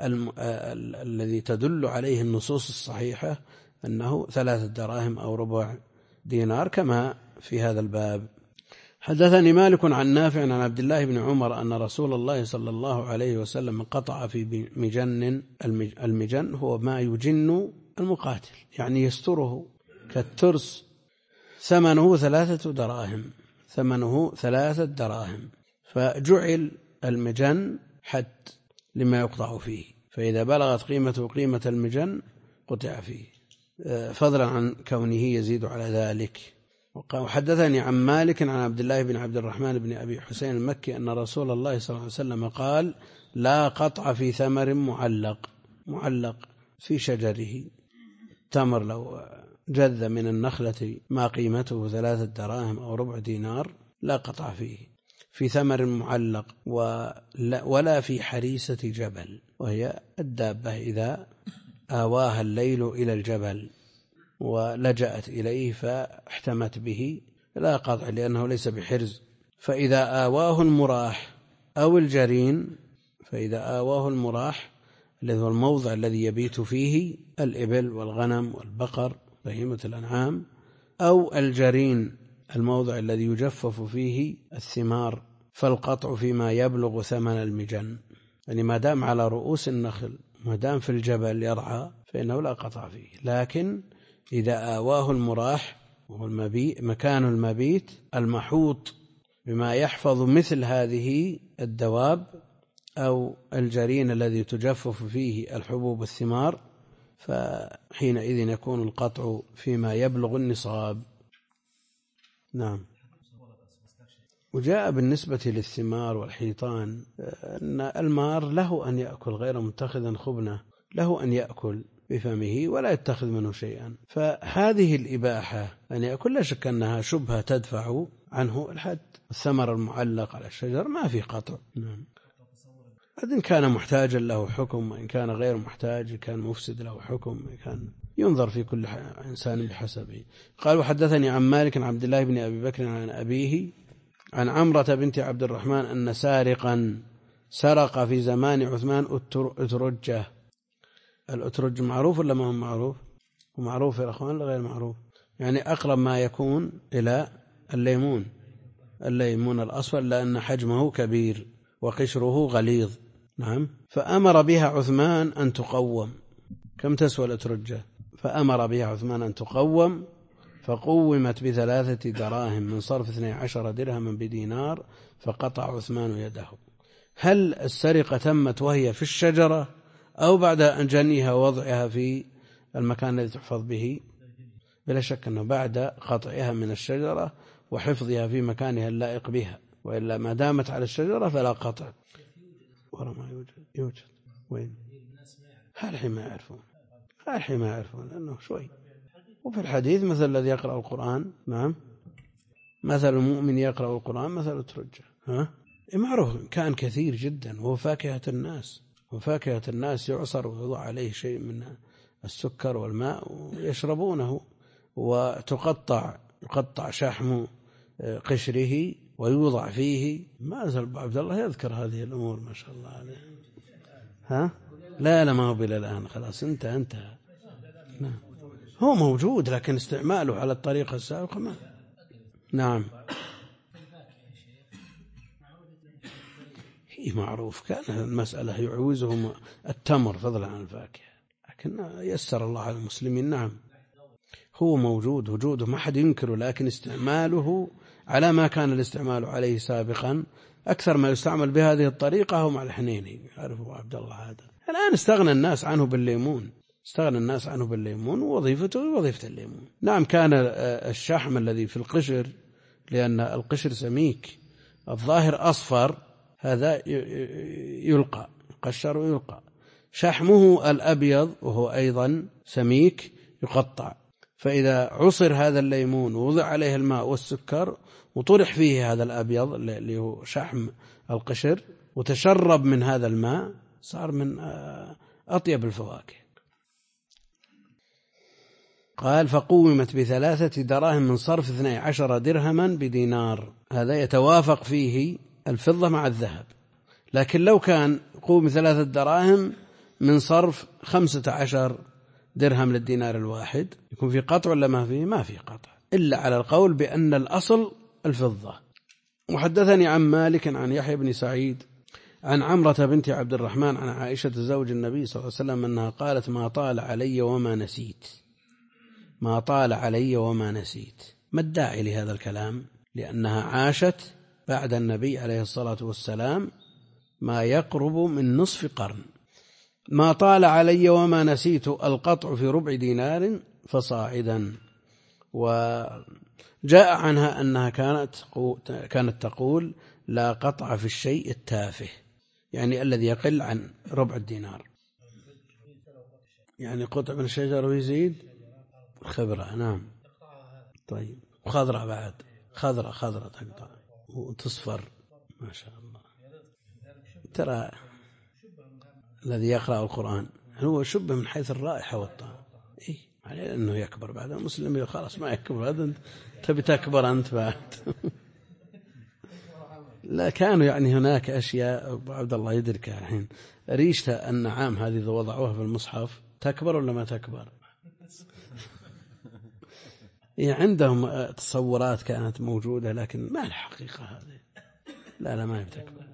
الذي تدل عليه النصوص الصحيحة أنه 3 دراهم أو ربع دينار كما في هذا الباب. حدثني مالك عن نافع عن عبد الله بن عمر أن رسول الله صلى الله عليه وسلم قطع في مجن. المجن هو ما يجن المقاتل، يعني يستره كالترس، ثمنه 3 دراهم، ثمنه 3 دراهم، فجعل المجن حد لما يقطع فيه، فإذا بلغت قيمته قيمة المجن قطع فيه، فضلا عن كونه يزيد على ذلك. وحدثني عن مالك عن عبد الله بن عبد الرحمن بن أبي حسين المكي أن رسول الله صلى الله عليه وسلم قال لا قطع في ثمر معلق في شجره. تمر لو جذ من النخلة ما قيمته 3 دراهم أو ربع دينار لا قطع فيه، في ثمر معلق ولا في حريسة جبل، وهي الدابة إذا آواها الليل إلى الجبل ولجأت إليه فاحتمت به لا قطع لأنه ليس بحرز. فإذا آواه المراح أو الجرين، فإذا آواه المراح الذي هو الموضع الذي يبيت فيه الإبل والغنم والبقر بهيمة الأنعام، أو الجرين الموضع الذي يجفف فيه الثمار، فالقطع فيما يبلغ ثمن المجن، يعني ما دام على رؤوس النخل ما دام في الجبل يرعى فإنه لا قطع فيه. لكن إذا آواه المراح وهو مكان المبيت المحوط بما يحفظ مثل هذه الدواب أو الجرين الذي تجفف فيه الحبوب والثمار، فحينئذ يكون القطع فيما يبلغ النصاب. نعم. وجاء بالنسبة للثمار والحيطان أن المار له أن يأكل غير متخذ خبنة، له أن يأكل بفمه ولا يتخذ منه شيئا، فهذه الإباحة أن يأكل لا شك أنها شبهة تدفع عنه الحد. الثمر المعلق على الشجر ما في قطع. نعم. إن كان محتاجا له حكم، وإن كان غير محتاج كان مفسد له حكم، كان ينظر في كل إنسان بحسبه. قال وحدثني عن مالك عن عبد الله بن أبي بكر عن أبيه عن عمرة بنت عبد الرحمن أن سارقا سرق في زمان عثمان أترجة. الأترج معروف ولا ما هو معروف؟ ومعروف يا أخوان غير معروف، يعني أقرب ما يكون إلى الليمون الأصفر، لأن حجمه كبير وقشره غليظ. نعم. فأمر بها عثمان أن تقوم. كم تسوى الأترجة؟ فأمر بها عثمان أن تقوم، فقومت ب3 دراهم من صرف 12 درهما بدينار، فقطع عثمان يده. هل السرقة تمت وهي في الشجرة أو بعد أن جنيها ووضعها في المكان الذي تحفظ به؟ بلا شك أنه بعد قطعها من الشجرة وحفظها في مكانها اللائق بها، وإلا ما دامت على الشجرة فلا قطع. ورا ما يوجد وين؟ هالحين ما يعرفون لأنه شوي. وفي الحديث مثل الذي يقرأ القرآن، نعم، مثل المؤمن يقرأ القرآن مثل الترجة. معروف كان كثير جدا، وهو فاكهة الناس يعصر ويوضع عليه شيء من السكر والماء ويشربونه، يقطع شحم قشره ويوضع فيه. ما زال عبد الله يذكر هذه الأمور ما شاء الله عليه. لا ما هو بلا الآن، خلاص انتهى. نعم. هو موجود لكن استعماله على الطريقة السابقة ما. نعم. هي معروف كان المسألة يعوزهم التمر فضلا عن الفاكهة، لكن يسر الله على المسلمين. نعم. هو موجود، وجوده ما حد ينكره، لكن استعماله على ما كان الاستعمال عليه سابقا. أكثر ما يستعمل بهذه الطريقة هو مع الحنيني، عرفوا عبد الله هذا. الآن استغنى الناس عنه بالليمون، ووظيفته وظيفة الليمون. نعم. كان الشحم الذي في القشر، لأن القشر سميك الظاهر أصفر، هذا يلقى، قشر ويلقى. شحمه الأبيض وهو أيضا سميك يقطع. فإذا عصر هذا الليمون ووضع عليه الماء والسكر وطرح فيه هذا الأبيض اللي هو شحم القشر وتشرب من هذا الماء، صار من أطيب الفواكه. قال فقومت ب3 دراهم من صرف 12 درهما بدينار. هذا يتوافق فيه الفضة مع الذهب، لكن لو كان قوم 3 دراهم من صرف 15 درهم للدينار الواحد يكون في قطع ولا ما فيه؟ ما في قطع، إلا على القول بأن الأصل الفضة. وحدثني عن مالك عن يحيى بن سعيد عن عمرة بنت عبد الرحمن عن عائشة زوج النبي صلى الله عليه وسلم أنها قالت ما طال علي وما نسيت. ما الداعي لهذا الكلام؟ لأنها عاشت بعد النبي عليه الصلاة والسلام ما يقرب من نصف قرن. ما طال علي وما نسيت القطع في ربع دينار فصاعدا. وجاء عنها أنها كانت تقول لا قطع في الشيء التافه، يعني الذي يقل عن ربع الدينار، يعني قطع من الشجر ويزيد خبرة. نعم. طيب. وخضرة بعد، خضرة تقطع وتصفر ما شاء الله. ترى الذي يقرأ القرآن هو شبه من حيث الرائحة والطعم. عليه أنه يكبر بعد. المسلم خلاص ما يكبر، هذا تبي تكبر أنت بعد. لا كانوا يعني هناك أشياء عبد الله يدركها الحين. ريشة النعام هذه إذا وضعوها في المصحف تكبر ولا ما تكبر؟ عندهم تصورات كانت موجودة لكن ما الحقيقة هذه. لا ما بتكبر.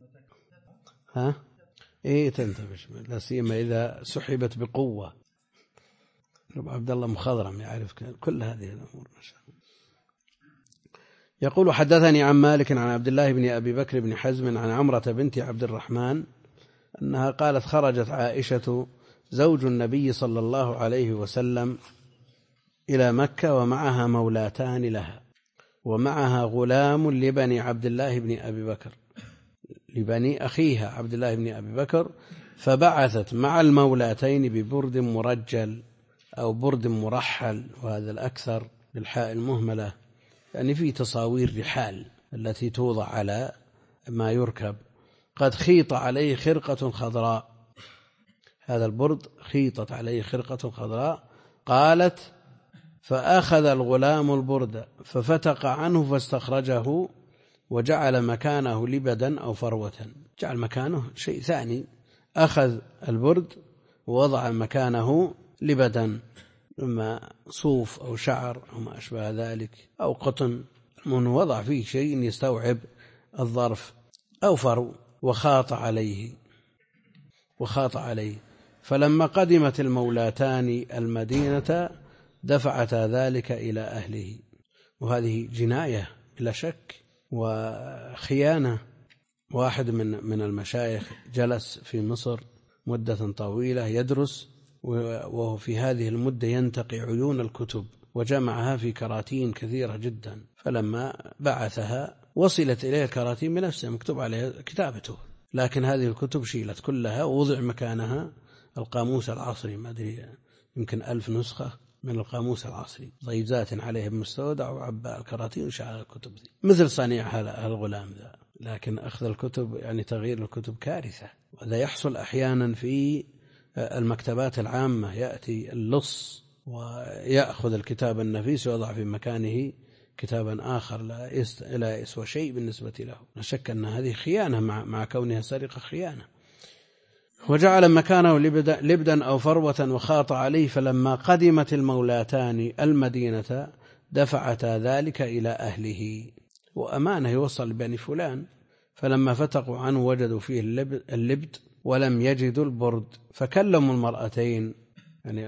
تنتبش، لا سيما إذا سحبت بقوة. عبد الله مخضرم يعرف كل هذه الأمور ما شاء الله. يقول حدثني عن مالك عن عبد الله بن أبي بكر بن حزم عن عمرة بنت عبد الرحمن أنها قالت خرجت عائشة زوج النبي صلى الله عليه وسلم إلى مكة ومعها مولاتان لها ومعها غلام لبني عبد الله بن أبي بكر، لبني أخيها عبد الله بن أبي بكر، فبعثت مع المولاتين ببرد مرجل أو برد مرحل، وهذا الأكثر بالحاء المهملة، يعني في تصاوير رحال التي توضع على ما يركب، قد خيط عليه خرقة خضراء، هذا البرد خيطت عليه خرقة خضراء. قالت فأخذ الغلام البرد ففتق عنه فاستخرجه وجعل مكانه لبدا أو فروة، جعل مكانه شيء ثاني، أخذ البرد ووضع مكانه لبدا، إما صوف أو شعر أو ما أشبه ذلك أو قطن، من وضع فيه شيء يستوعب الظرف أو فرو، وخاط عليه. فلما قدمت المولاتان المدينة دفعتا ذلك إلى أهله، وهذه جناية بلا شك وخيانة. واحد من المشايخ جلس في مصر مدة طويلة يدرس، وهو في هذه المدة ينتقي عيون الكتب وجمعها في كراتين كثيرة جدا، فلما بعثها وصلت إليه الكراتين بنفسها مكتوب عليها كتابته، لكن هذه الكتب شيلت كلها ووضع مكانها القاموس العصري، ما أدري يمكن 1000 نسخة من القاموس العصري ضيزات عليه بمستودع وعباء الكراتين وشعر الكتب دي. مثل صنيع هذا الغلام ذا. لكن أخذ الكتب يعني تغيير الكتب كارثة، وهذا يحصل أحيانا في المكتبات العامة، يأتي اللص ويأخذ الكتاب النفيس ويضع في مكانه كتابا آخر لا يسوى شيء بالنسبة له. لا شك أن هذه خيانة مع كونها سرقة خيانة. وجعل مكانه لبدا أو فروة وخاط عليه. فلما قدمت المولاتان المدينة دفعتا ذلك إلى أهله، وأمانة يوصل بني فلان. فلما فتقوا عنه وجدوا فيه اللبد ولم يجدوا البرد، فكلموا المرأتين يعني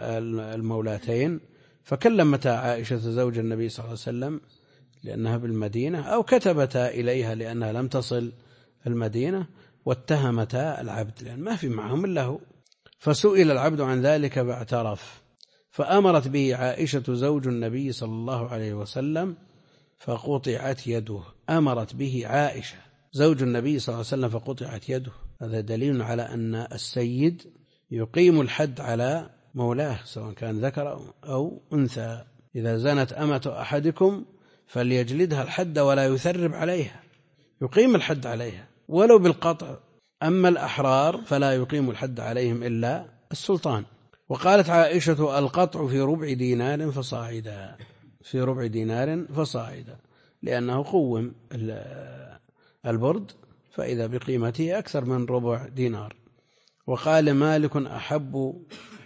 المولاتين، فكلمتا عائشة زوج النبي صلى الله عليه وسلم لأنها بالمدينة، أو كتبتا إليها لأنها لم تصل المدينة، واتهمتا العبد لأن ما في معهم إلا هو. فسئل العبد عن ذلك فاعترف، فأمرت به عائشة زوج النبي صلى الله عليه وسلم فقطعت يده. أمرت به عائشة زوج النبي صلى الله عليه وسلم فقطعت يده. هذا دليل على أن السيد يقيم الحد على مولاه سواء كان ذكر أو أنثى. إذا زنت أمة أحدكم فليجلدها الحد ولا يثرب عليها، يقيم الحد عليها ولو بالقطع. أما الأحرار فلا يقيم الحد عليهم إلا السلطان. وقالت عائشة القطع في ربع دينار فصاعدا، في ربع دينار فصاعدا، لأنه قوم البرد فإذا بقيمته أكثر من ربع دينار. وقال مالك أحب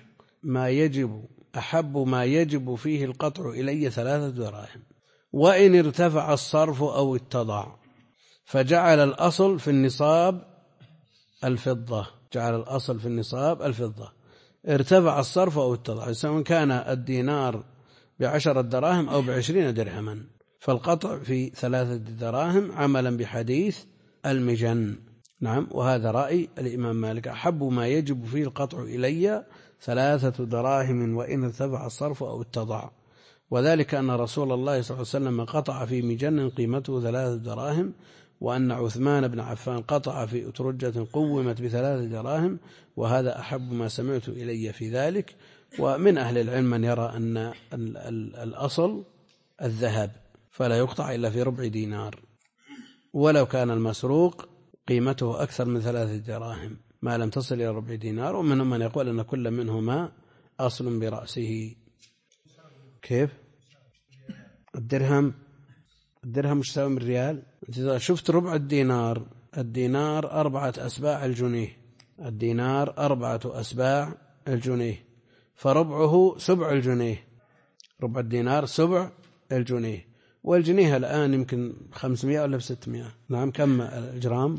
ما يجب فيه القطع إلي 3 دراهم، وإن ارتفع الصرف أو اتضع، فجعل الأصل في النصاب الفضة. جعل الأصل في النصاب الفضة، ارتفع الصرف أو اتضع، سواء كان الدينار ب10 دراهم أو ب20 درهما، فالقطع في 3 دراهم عملا بحديث المجن. نعم، وهذا رأي الإمام مالك، أحب ما يجب فيه القطع إلي 3 دراهم وإن ارتفع الصرف أو اتضع، وذلك أن رسول الله صلى الله عليه وسلم قطع في مجن قيمته 3 دراهم، وأن عثمان بن عفان قطع في أترجة قومت ب3 دراهم، وهذا أحب ما سمعت إلي في ذلك. ومن أهل العلم من يرى أن الأصل الذهب فلا يقطع إلا في ربع دينار، ولو كان المسروق قيمته أكثر من 3 دراهم ما لم تصل إلى ربع دينار. ومنهم من يقول أن كل منهما أصل برأسه. كيف؟ الدرهم مش يساوي من ريال. إذا شفت ربع الدينار 4 أسباع الجنيه، الدينار 4 أسباع الجنيه، فربعه 7 الجنيه، ربع الدينار 7 الجنيه، والجنيه الآن يمكن 500 ولا 600. نعم، كم الجرام؟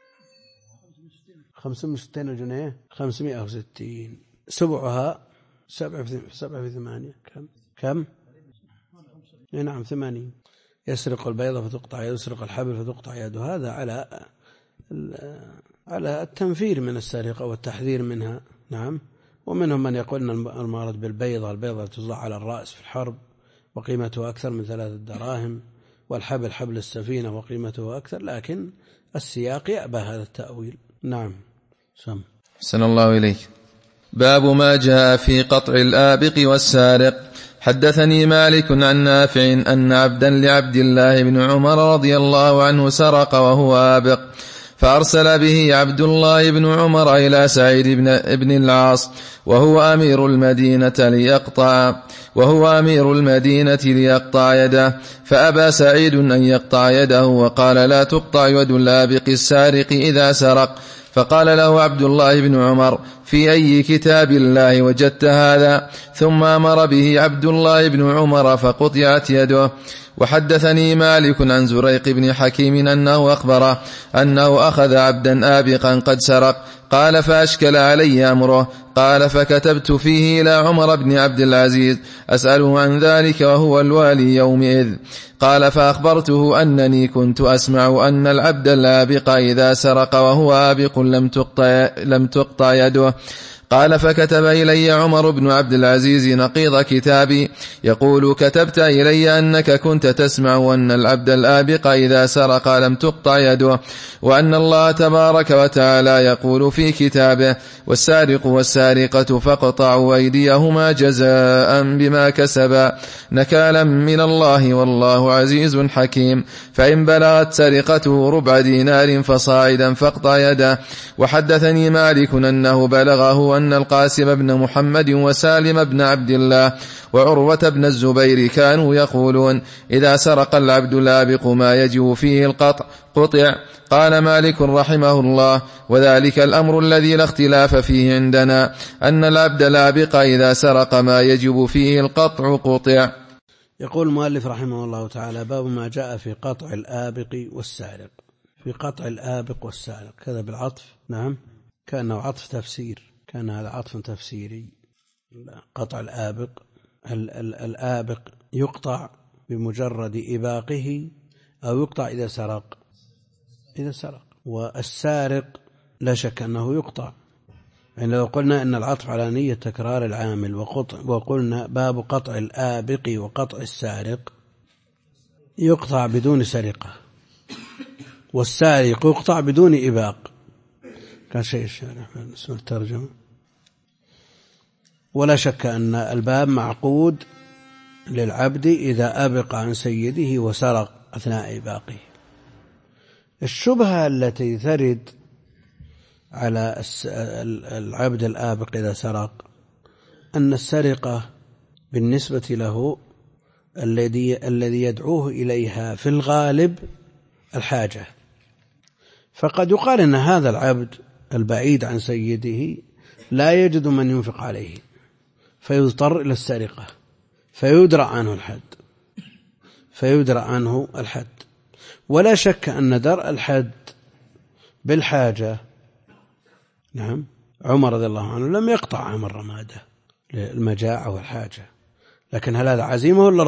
560 الجنيه، 560 سبعها 7 في 8 كم؟ نعم 80. يسرق البيضة فتقطع يده، يسرق الحبل فتقطع يده. هذا على التنفير من السرقة والتحذير منها. نعم. ومنهم من يقول أن المراد بالبيضة البيضة توضع على الرأس في الحرب وقيمته أكثر من 3 دراهم، والحبل حبل السفينة وقيمته أكثر، لكن السياق يأبى هذا التأويل. نعم. أحسن الله إليك. باب ما جاء في قطع الآبق والسارق. حدثني مالك عن نافع أن عبدا لعبد الله بن عمر رضي الله عنه سرق وهو آبق، فأرسل به عبد الله بن عمر إلى سعيد بن العاص وهو أمير المدينة ليقطع يده، فأبى سعيد أن يقطع يده وقال: لا تقطع يد الآبق السارق إذا سرق. فقال له عبد الله بن عمر: في أي كتاب الله وجدت هذا؟ ثم أمر به عبد الله بن عمر فقطعت يده. وحدثني مالك عن زريق بن حكيم أنه أخبره أنه أخذ عبدا آبقا قد سرق. قال: فأشكل علي أمره. قال: فكتبت فيه إلى عمر بن عبد العزيز أسأله عن ذلك وهو الوالي يومئذ. قال: فأخبرته أنني كنت أسمع أن العبد الآبق إذا سرق وهو آبق لم تقطع يده. قال: فكتب إلي عمر بن عبد العزيز نقيض كتابي يقول: كتبت إلي أنك كنت تسمع أن العبد الآبق إذا سرق لم تقطع يده، وأن الله تبارك وتعالى يقول في كتابه: والسارق والسارقة فاقطعوا أيديهما جزاء بما كسبا نكالا من الله والله عزيز حكيم. فإن بلغت سرقته 4 دينار فصاعدا فاقطع يده. وحدثني مالك أنه بلغه أن القاسم بن محمد وسالم بن عبد الله وعروة بن الزبير كانوا يقولون: إذا سرق العبد الآبق ما يجب فيه القطع قطع. قال مالك رحمه الله: وذلك الأمر الذي لا اختلاف فيه عندنا، أن العبد الآبق إذا سرق ما يجب فيه القطع قطع. يقول المؤلف رحمه الله تعالى: باب ما جاء في قطع الآبق والسارق. في قطع الآبق والسارق كذا بالعطف. نعم، كأنه عطف تفسير، كان هذا عطف تفسيري. قطع الآبق، الآبق يقطع بمجرد إباقه أو يقطع إذا سرق. والسارق لا شك أنه يقطع. يعني لو قلنا أن العطف على نية تكرار العامل وقلنا باب قطع الآبق وقطع السارق، يقطع بدون سرقة، والسارق يقطع بدون إباق. كان شيء الشارح اسم الترجمة. ولا شك أن الباب معقود للعبد إذا أبق عن سيده وسرق أثناء إباقه. الشبهة التي ترد على العبد الآبق إذا سرق أن السرقة بالنسبة له الذي يدعوه إليها في الغالب الحاجة. فقد يقال أن هذا العبد البعيد عن سيده لا يجد من ينفق عليه فيضطر إلى السرقة فيدرأ عنه الحد. ولا شك أن درء الحد بالحاجة، نعم، عمر رضي الله عنه لم يقطع عام الرمادة للمجاعة والحاجة، لكن هل هذا عزيمة ولا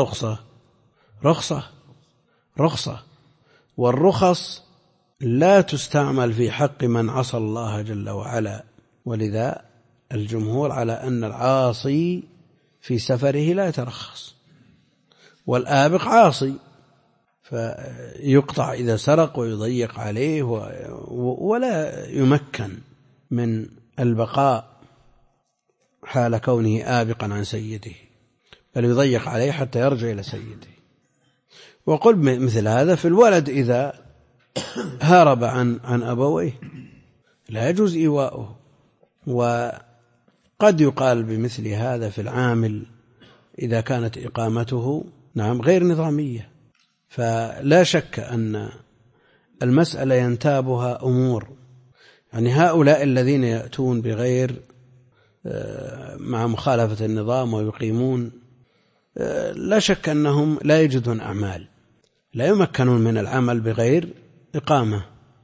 رخصة؟ والرخص لا تستعمل في حق من عصى الله جل وعلا، ولذا الجمهور على أن العاصي في سفره لا يترخص، والآبق عاصي فيقطع إذا سرق ويضيق عليه ولا يمكن من البقاء حال كونه آبقا عن سيده، بل يضيق عليه حتى يرجع إلى سيده. وقل مثل هذا في الولد إذا هرب عن أبويه لا يجوز إيواؤه. وقد يقال بمثل هذا في العامل إذا كانت إقامته نعم غير نظامية. فلا شك أن المسألة ينتابها أمور، يعني هؤلاء الذين يأتون بغير مع مخالفة النظام ويقيمون، لا شك أنهم لا يجدون أعمال، لا يمكنون من العمل بغير إقامة،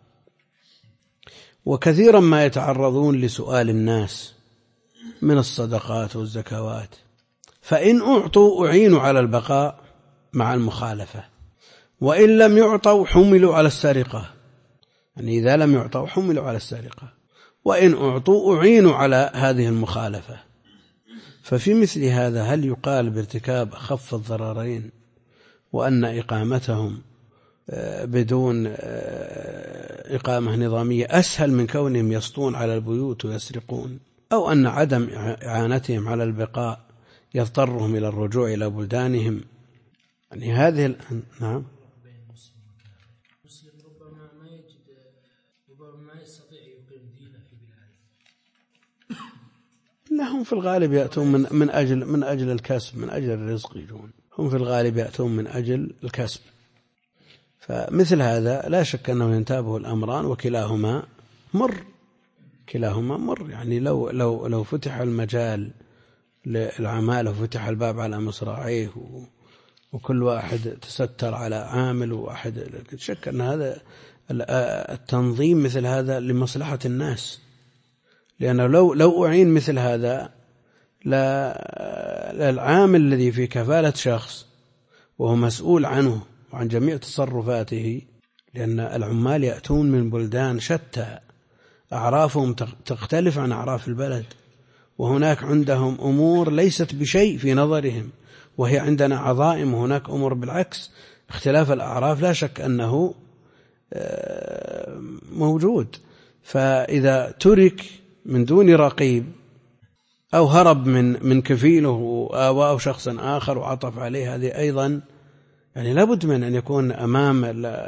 وكثيرا ما يتعرضون لسؤال الناس من الصدقات والزكوات، فإن أعطوا أعينوا على البقاء مع المخالفة، وإن لم يعطوا حملوا على السرقة، يعني إذا لم يعطوا حملوا على السرقة، وإن أعطوا أعينوا على هذه المخالفة. ففي مثل هذا هل يقال بارتكاب أخف الضررين وأن إقامتهم بدون إقامة نظامية أسهل من كونهم يسطون على البيوت ويسرقون، أو أن عدم إعانتهم على البقاء يضطرهم إلى الرجوع إلى بلدانهم؟ يعني هذه نعم. لا، هم في الغالب يأتون من أجل الكسب، من أجل الرزق يجون، هم في الغالب يأتون من أجل الكسب. فمثل هذا لا شك أنه ينتابه الأمران وكلاهما مر. يعني لو فتح المجال للعمالة وفتح الباب على مصراعيه وكل واحد تستر على عامل وواحد، لا شك أن هذا التنظيم مثل هذا لمصلحة الناس، لأنه لو أعين مثل هذا العامل الذي في كفالة شخص وهو مسؤول عنه وعن جميع تصرفاته، لأن العمال يأتون من بلدان شتى أعرافهم تختلف عن أعراف البلد، وهناك عندهم أمور ليست بشيء في نظرهم، وهي عندنا عظائم، وهناك أمور بالعكس. اختلاف الأعراف لا شك أنه موجود. فإذا ترك من دون رقيب أو هرب من كفيله أو شخص آخر وعطف عليه، هذه أيضا يعني لابد من أن يكون أمام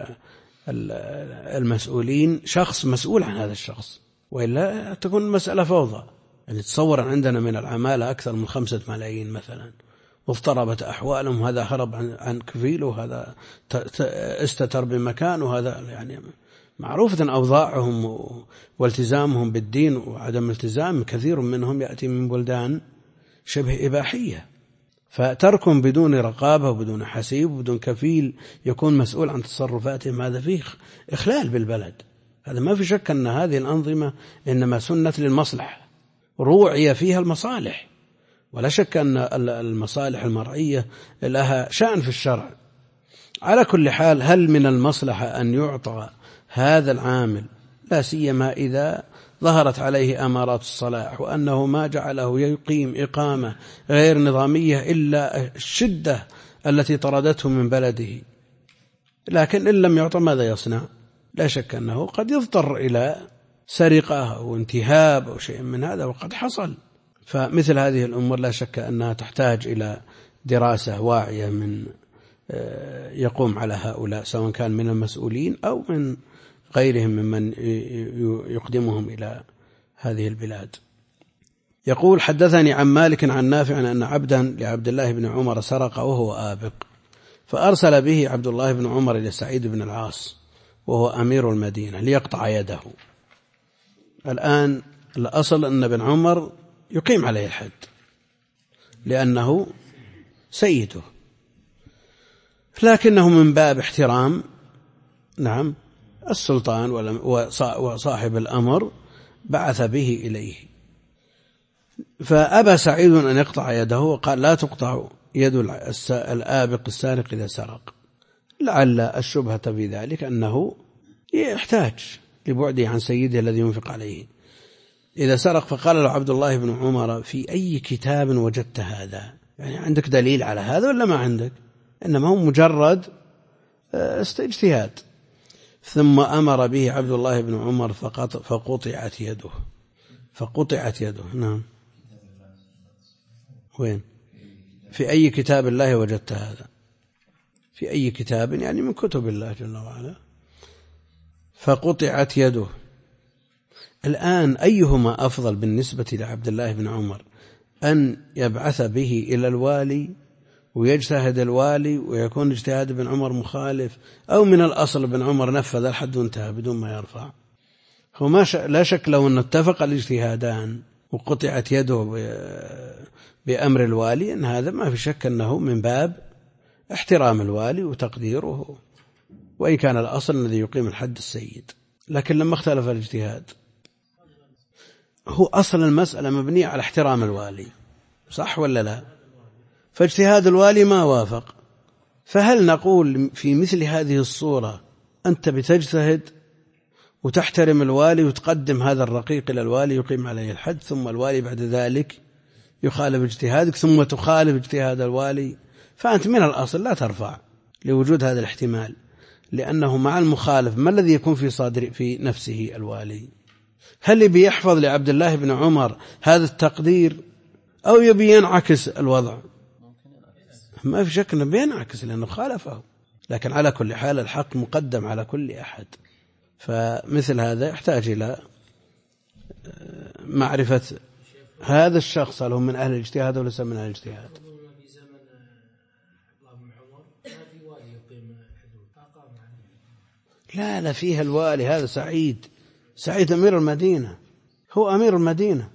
المسؤولين شخص مسؤول عن هذا الشخص، وإلا تكون المسألة فوضى. يعني تصور عندنا من العمالة أكثر من 5 ملايين مثلا، واضطربت أحوالهم، هذا هرب عن كفيله، هذا استتر بمكان، وهذا يعني معروفة أوضاعهم والتزامهم بالدين وعدم التزام. كثير منهم يأتي من بلدان شبه إباحية، فتركهم بدون رقابة وبدون حسيب وبدون كفيل يكون مسؤول عن تصرفاتهم، هذا فيه إخلال بالبلد. هذا ما في شك أن هذه الأنظمة إنما سنت للمصلحة، روعي فيها المصالح، ولا شك أن المصالح المرعية لها شأن في الشرع. على كل حال، هل من المصلحة أن يعطى هذا العامل، لا سيما إذا ظهرت عليه أمارات الصلاح، وأنه ما جعله يقيم إقامة غير نظامية إلا الشدة التي طردته من بلده؟ لكن إن لم يعطى ماذا يصنع؟ لا شك أنه قد يضطر إلى سرقة أو انتهاب أو شيء من هذا، وقد حصل. فمثل هذه الأمور لا شك أنها تحتاج إلى دراسة واعية من يقوم على هؤلاء، سواء كان من المسؤولين أو من غيرهم ممن يقدمهم إلى هذه البلاد. يقول: حدثني عن مالك عن نافع أن عبدا لعبد الله بن عمر سرق وهو آبق، فأرسل به عبد الله بن عمر إلى سعيد بن العاص وهو أمير المدينة ليقطع يده. الآن الأصل أن ابن عمر يقيم عليه الحد لأنه سيده، لكنه من باب احترام نعم السلطان وصاحب الأمر بعث به إليه، فأبى سعيد أن يقطع يده وقال: لا تقطع يد الآبق السارق إذا سرق، لعل الشبهة في ذلك أنه يحتاج لبعده عن سيده الذي ينفق عليه إذا سرق. فقال له عبد الله بن عمر: في أي كتاب وجدت هذا؟ يعني عندك دليل على هذا ولا ما عندك؟ إنما هو مجرد اجتهاد. ثم أمر به عبد الله بن عمر فقطعت يده. نعم. وين؟ في أي كتاب الله وجدت هذا؟ في أي كتاب؟ يعني من كتب الله جل وعلا. فقطعت يده. الآن أيهما أفضل بالنسبة لعبد الله بن عمر؟ أن يبعث به إلى الوالي ويجتهد الوالي ويكون اجتهاد ابن عمر مخالف، أو من الأصل ابن عمر نفذ الحد وانتهى بدون ما يرفع؟ هو لا شك لو أن اتفق الاجتهادان وقطعت يده بأمر الوالي أن هذا ما في شك أنه من باب احترام الوالي وتقديره، وإن كان الأصل الذي يقيم الحد السيد. لكن لما اختلف الاجتهاد، هو أصل المسألة مبنية على احترام الوالي، صح ولا لا؟ فاجتهاد الوالي ما وافق، فهل نقول في مثل هذه الصورة أنت بتجتهد وتحترم الوالي وتقدم هذا الرقيق إلى الوالي يقيم عليه الحد، ثم الوالي بعد ذلك يخالف اجتهادك ثم تخالف اجتهاد الوالي، فأنت من الأصل لا ترفع لوجود هذا الاحتمال، لأنه مع المخالف ما الذي يكون في نفسه الوالي؟ هل يبي يحفظ لعبد الله بن عمر هذا التقدير أو يبي ينعكس الوضع؟ ما في شك أنه بينعكس لأنه خالفه، لكن على كل حال الحق مقدم على كل أحد. فمثل هذا يحتاج إلى معرفة هذا الشخص هل هو من أهل الاجتهاد أو ليس من أهل الاجتهاد. لا فيها الوالي هذا سعيد أمير المدينة، هو أمير المدينة،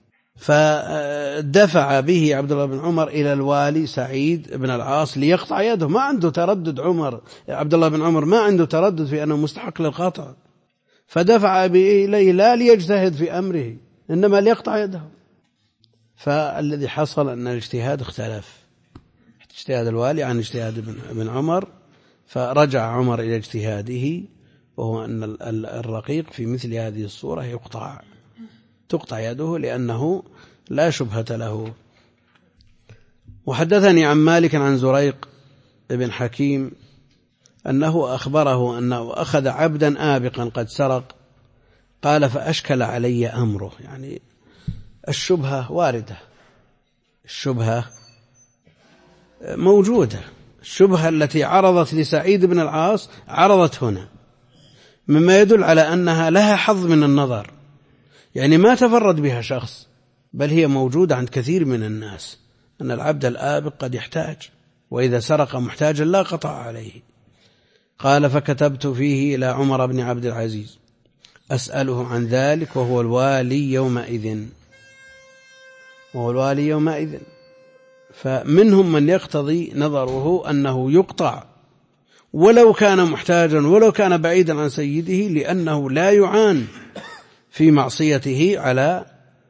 فدفع به عبد الله بن عمر إلى الوالي سعيد بن العاص ليقطع يده. ما عنده تردد عبد الله بن عمر ما عنده تردد في أنه مستحق للقطع، فدفع به إليه لا ليجتهد في أمره إنما ليقطع يده. فالذي حصل أن الاجتهاد اختلف، اجتهاد الوالي عن اجتهاد ابن عمر، فرجع عمر إلى اجتهاده، وهو أن الرقيق في مثل هذه الصورة تقطع يده لأنه لا شبهة له. وحدثني عن مالك عن زريق بن حكيم أنه أخبره أنه أخذ عبدا آبقا قد سرق، قال فأشكل علي أمره. يعني الشبهة واردة، الشبهة موجودة، الشبهة التي عرضت لسعيد بن العاص عرضت هنا، مما يدل على أنها لها حظ من النظر، يعني ما تفرد بها شخص، بل هي موجودة عند كثير من الناس، أن العبد الآبق قد يحتاج، وإذا سرق محتاجا لا قطع عليه. قال فكتبت فيه إلى عمر بن عبد العزيز أسأله عن ذلك وهو الوالي يومئذ. فمنهم من يقتضي نظره أنه يقطع ولو كان محتاجا ولو كان بعيدا عن سيده، لأنه لا يعان في معصيته على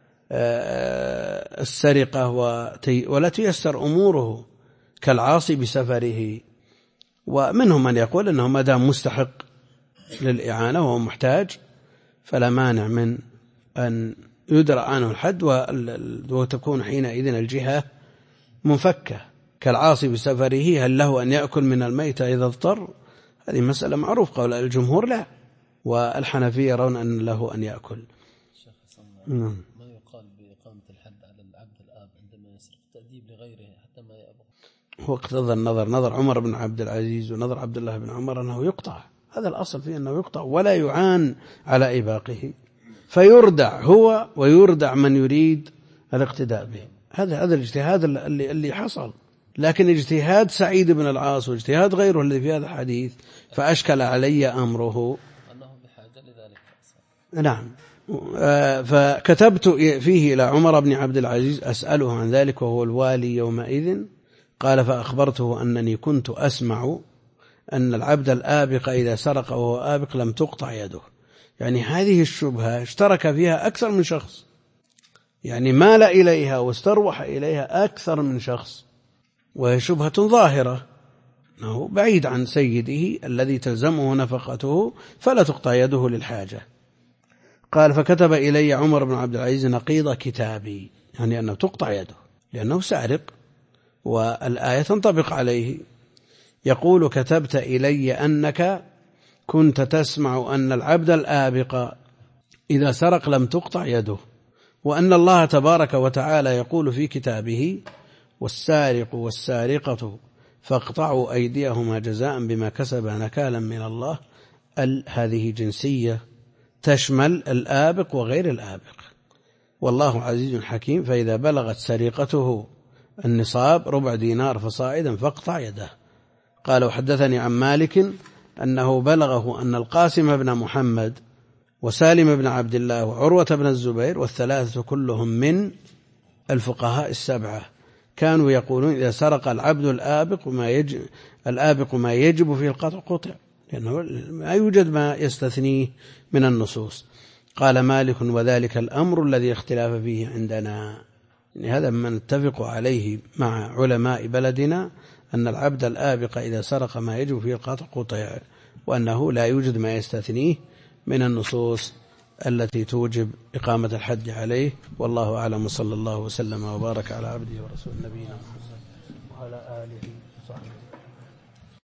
السرقة ولا تيسر أموره كالعاصي بسفره. ومنهم من يقول أنه ما دام مستحق للإعانة وهو محتاج فلا مانع من أن يدرأ عنه الحد وتكون حينئذ الجهة منفكة كالعاصي بسفره. هل له أن يأكل من الميتة إذا اضطر؟ هذه مسألة معروف، قول الجمهور لا، والحنفية يرون أن له أن يأكل. ما يقال بإقامة الحد على العبد الآب عندما يسرق تأديب لغيره حتى ما يأبغ؟ هو اقتضى نظر عمر بن عبد العزيز ونظر عبد الله بن عمر أنه يقطع، هذا الأصل فيه أنه يقطع ولا يعان على إباقه، فيردع هو ويردع من يريد الاقتداء به. هذا الاجتهاد اللي حصل. لكن اجتهاد سعيد بن العاص واجتهاد غيره الذي في هذا الحديث فأشكل علي أمره أنه بحاجة لذلك. نعم. فكتبت فيه إلى عمر بن عبد العزيز أسأله عن ذلك وهو الوالي يومئذ. قال فأخبرته أنني كنت أسمع أن العبد الآبق إذا سرق وهو آبق لم تقطع يده. يعني هذه الشبهة اشترك فيها أكثر من شخص، يعني مال إليها واستروح إليها أكثر من شخص، وهي شبهة ظاهرة أنه بعيد عن سيده الذي تلزمه نفقته فلا تقطع يده للحاجة. قال فكتب إلي عمر بن عبد العزيز نقيض كتابي، يعني أنه تقطع يده لأنه سارق، والآية تنطبق عليه. يقول كتبت إلي أنك كنت تسمع أن العبد الآبق إذا سرق لم تقطع يده، وأن الله تبارك وتعالى يقول في كتابه والسارق والسارقة فاقطعوا أيديهما جزاء بما كسبا نكالا من الله. هذه جنسية تشمل الآبق وغير الآبق، والله عزيز حكيم. فإذا بلغت سرقته النصاب 4 دينار فصاعدا فاقطع يده. قال وحدثني عن مالك أنه بلغه أن القاسم بن محمد وسالم بن عبد الله وعروة بن الزبير والثلاثة كلهم من الفقهاء السبعة كانوا يقولون إذا سرق العبد الآبق ما يجب فيه القطع قطع، لأنه ما يوجد ما يستثنيه من النصوص. قال مالك وذلك الأمر الذي اختلاف فيه عندنا، يعني هذا ما نتفق عليه مع علماء بلدنا أن العبد الآبق إذا سرق ما يجب فيه القطع قطع، وأنه لا يوجد ما يستثنيه من النصوص التي توجب إقامة الحد عليه. والله أعلم، صلى الله وسلم وبارك على عبده ورسول نبينا محمد وعلى آله وصحبه.